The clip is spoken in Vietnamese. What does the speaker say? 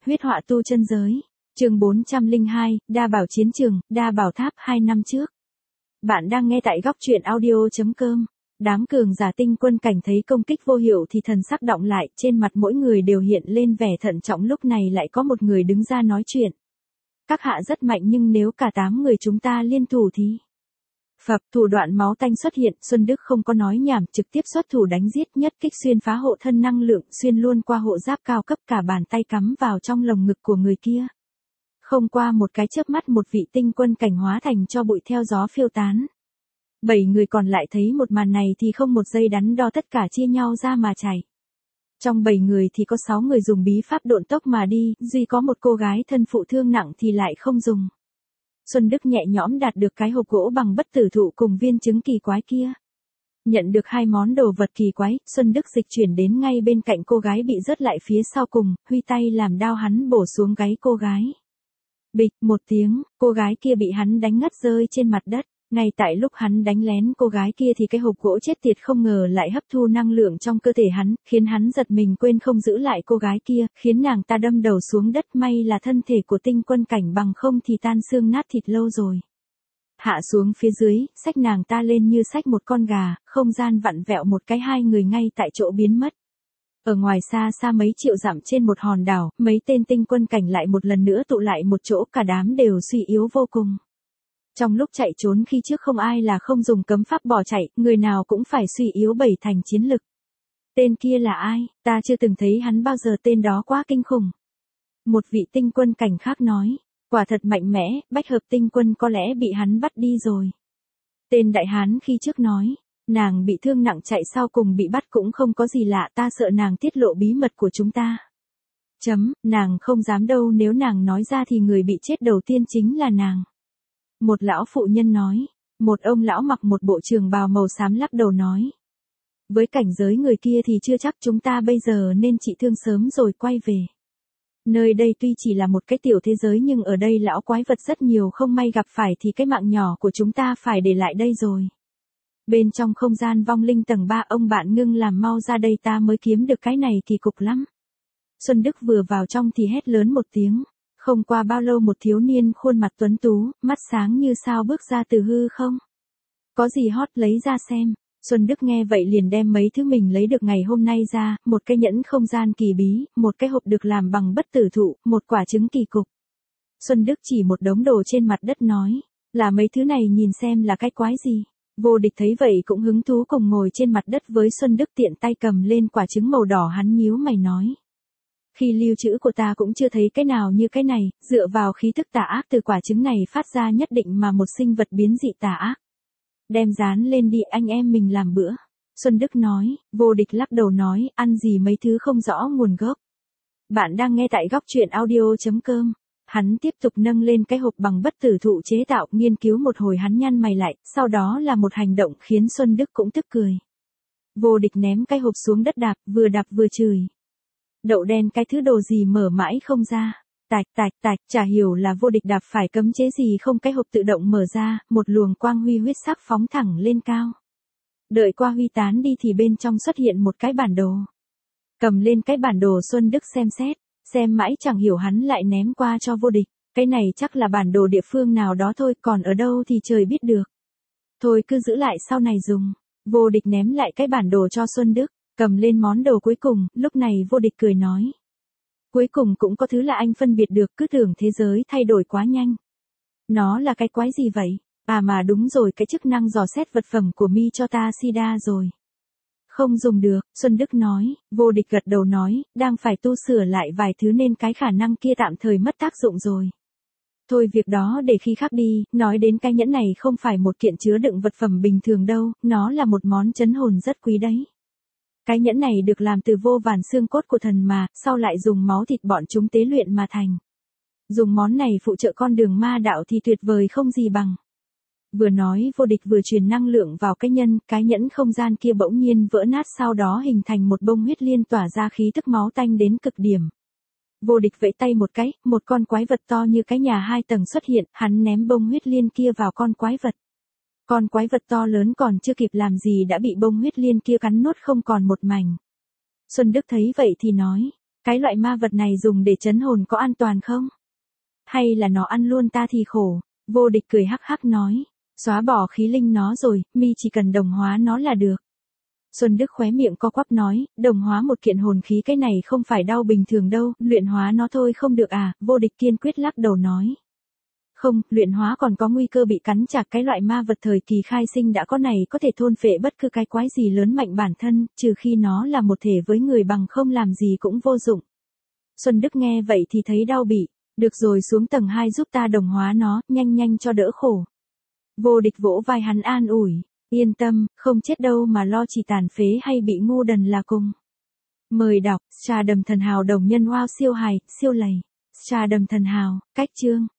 Huyết họa tu chân giới. Chương 402, Đa Bảo chiến trường, Đa Bảo tháp 2 năm trước. Bạn đang nghe tại góc truyện audio.com. Đám cường giả tinh quân cảnh thấy công kích vô hiệu thì thần sắc động lại, trên mặt mỗi người đều hiện lên vẻ thận trọng, lúc này lại có một người đứng ra nói chuyện. Các hạ rất mạnh nhưng nếu cả 8 người chúng ta liên thủ thì... Phập, thủ đoạn máu tanh xuất hiện, Xuân Đức không có nói nhảm, trực tiếp xuất thủ đánh giết, nhất kích xuyên phá hộ thân năng lượng, xuyên luôn qua hộ giáp cao cấp, cả bàn tay cắm vào trong lồng ngực của người kia. Không qua một cái chớp mắt, một vị tinh quân cảnh hóa thành cho bụi theo gió phiêu tán. 7 người còn lại thấy một màn này thì không một giây đắn đo, tất cả chia nhau ra mà chạy. Trong 7 người thì có 6 người dùng bí pháp độn tốc mà đi, duy có một cô gái thân phụ thương nặng thì lại không dùng. Xuân Đức nhẹ nhõm đạt được cái hộp gỗ bằng bất tử thụ cùng viên trứng kỳ quái kia. Nhận được 2 món đồ vật kỳ quái, Xuân Đức dịch chuyển đến ngay bên cạnh cô gái bị rớt lại phía sau cùng, huy tay làm đao hắn bổ xuống gáy cô gái. Bịch một tiếng, cô gái kia bị hắn đánh ngất rơi trên mặt đất. Ngay tại lúc hắn đánh lén cô gái kia thì cái hộp gỗ chết tiệt không ngờ lại hấp thu năng lượng trong cơ thể hắn, khiến hắn giật mình quên không giữ lại cô gái kia, khiến nàng ta đâm đầu xuống đất. May là thân thể của tinh quân cảnh, bằng không thì tan xương nát thịt lâu rồi. Hạ xuống phía dưới, xách nàng ta lên như xách một con gà, không gian vặn vẹo một cái, 2 người ngay tại chỗ biến mất. Ở ngoài xa xa mấy triệu dặm trên một hòn đảo, mấy tên tinh quân cảnh lại một lần nữa tụ lại một chỗ, cả đám đều suy yếu vô cùng. Trong lúc chạy trốn khi trước không ai là không dùng cấm pháp bỏ chạy, người nào cũng phải suy yếu 7 thành chiến lực. Tên kia là ai, ta chưa từng thấy hắn bao giờ, tên đó quá kinh khủng. Một vị tinh quân cảnh khác nói, quả thật mạnh mẽ, Bách Hợp tinh quân có lẽ bị hắn bắt đi rồi. Tên đại hán khi trước nói, nàng bị thương nặng chạy sau cùng bị bắt cũng không có gì lạ, ta sợ nàng tiết lộ bí mật của chúng ta. Nàng không dám đâu, nếu nàng nói ra thì người bị chết đầu tiên chính là nàng. Một lão phụ nhân nói, một ông lão mặc một bộ trường bào màu xám lắc đầu nói. Với cảnh giới người kia thì chưa chắc, chúng ta bây giờ nên trị thương sớm rồi quay về. Nơi đây tuy chỉ là một cái tiểu thế giới nhưng ở đây lão quái vật rất nhiều, không may gặp phải thì cái mạng nhỏ của chúng ta phải để lại đây rồi. Bên trong không gian vong linh tầng 3, ông bạn Ngưng làm mau ra đây, ta mới kiếm được cái này kỳ cục lắm. Xuân Đức vừa vào trong thì hét lớn một tiếng. Không qua bao lâu một thiếu niên khuôn mặt tuấn tú, mắt sáng như sao bước ra từ hư không. Có gì hot lấy ra xem. Xuân Đức nghe vậy liền đem mấy thứ mình lấy được ngày hôm nay ra, một cái nhẫn không gian kỳ bí, một cái hộp được làm bằng bất tử thụ, một quả trứng kỳ cục. Xuân Đức chỉ một đống đồ trên mặt đất nói, là mấy thứ này nhìn xem là cái quái gì. Vô Địch thấy vậy cũng hứng thú cùng ngồi trên mặt đất với Xuân Đức, tiện tay cầm lên quả trứng màu đỏ, hắn nhíu mày nói. Khi lưu trữ của ta cũng chưa thấy cái nào như cái này, dựa vào khí thức tà ác từ quả trứng này phát ra nhất định mà một sinh vật biến dị tà ác. Đem dán lên đi, anh em mình làm bữa. Xuân Đức nói. Vô Địch lắc đầu nói, ăn gì mấy thứ không rõ nguồn gốc. Bạn đang nghe tại góc truyện audio.com. Hắn tiếp tục nâng lên cái hộp bằng bất tử thụ chế tạo, nghiên cứu một hồi hắn nhăn mày lại, sau đó là một hành động khiến Xuân Đức cũng tức cười. Vô Địch ném cái hộp xuống đất, đạp vừa chửi. Đậu đen, cái thứ đồ gì mở mãi không ra. Tạch, chả hiểu là Vô Địch đạp phải cấm chế gì không, cái hộp tự động mở ra, một luồng quang huy huyết sắc phóng thẳng lên cao. Đợi qua huy tán đi thì bên trong xuất hiện một cái bản đồ. Cầm lên cái bản đồ, Xuân Đức xem xét, xem mãi chẳng hiểu, hắn lại ném qua cho Vô Địch. Cái này chắc là bản đồ địa phương nào đó thôi, còn ở đâu thì trời biết được. Thôi cứ giữ lại sau này dùng. Vô Địch ném lại cái bản đồ cho Xuân Đức. Cầm lên món đồ cuối cùng, lúc này Vô Địch cười nói. Cuối cùng cũng có thứ là anh phân biệt được, cứ tưởng thế giới thay đổi quá nhanh. Nó là cái quái gì vậy? À mà đúng rồi, cái chức năng dò xét vật phẩm của Mi cho ta Sida rồi. Không dùng được, Xuân Đức nói. Vô Địch gật đầu nói, đang phải tu sửa lại vài thứ nên cái khả năng kia tạm thời mất tác dụng rồi. Thôi việc đó để khi khác đi, nói đến cái nhẫn này không phải một kiện chứa đựng vật phẩm bình thường đâu, nó là một món trấn hồn rất quý đấy. Cái nhẫn này được làm từ vô vàn xương cốt của thần mà, sau lại dùng máu thịt bọn chúng tế luyện mà thành. Dùng món này phụ trợ con đường ma đạo thì tuyệt vời không gì bằng. Vừa nói Vô Địch vừa truyền năng lượng vào cái nhẫn không gian kia bỗng nhiên vỡ nát, sau đó hình thành một bông huyết liên tỏa ra khí tức máu tanh đến cực điểm. Vô Địch vẫy tay một cái, một con quái vật to như cái nhà 2 tầng xuất hiện, hắn ném bông huyết liên kia vào con quái vật. Con quái vật to lớn còn chưa kịp làm gì đã bị bông huyết liên kia cắn nuốt không còn một mảnh. Xuân Đức thấy vậy thì nói, Cái loại ma vật này dùng để trấn hồn có an toàn không? Hay là nó ăn luôn ta thì khổ? Vô Địch cười hắc hắc nói. Xóa bỏ khí linh nó rồi, mi chỉ cần đồng hóa nó là được. Xuân Đức khóe miệng co quắp nói, đồng hóa một kiện hồn khí cái này không phải đau bình thường đâu, luyện hóa nó thôi không được à, Vô Địch kiên quyết lắc đầu nói. Không, luyện hóa còn có nguy cơ bị cắn chặt, cái loại ma vật thời kỳ khai sinh đã có này có thể thôn phệ bất cứ cái quái gì lớn mạnh bản thân, trừ khi nó là một thể với người, bằng không làm gì cũng vô dụng. Xuân Đức nghe vậy thì thấy đau bị, được rồi, xuống tầng 2 giúp ta đồng hóa nó, nhanh nhanh cho đỡ khổ. Vô Địch vỗ vai hắn an ủi, yên tâm, không chết đâu mà lo, chỉ tàn phế hay bị ngu đần là cùng. Mời đọc, Trà Đầm Thần Hào đồng nhân wow siêu hài, siêu lầy. Trà Đầm Thần Hào, cách chương.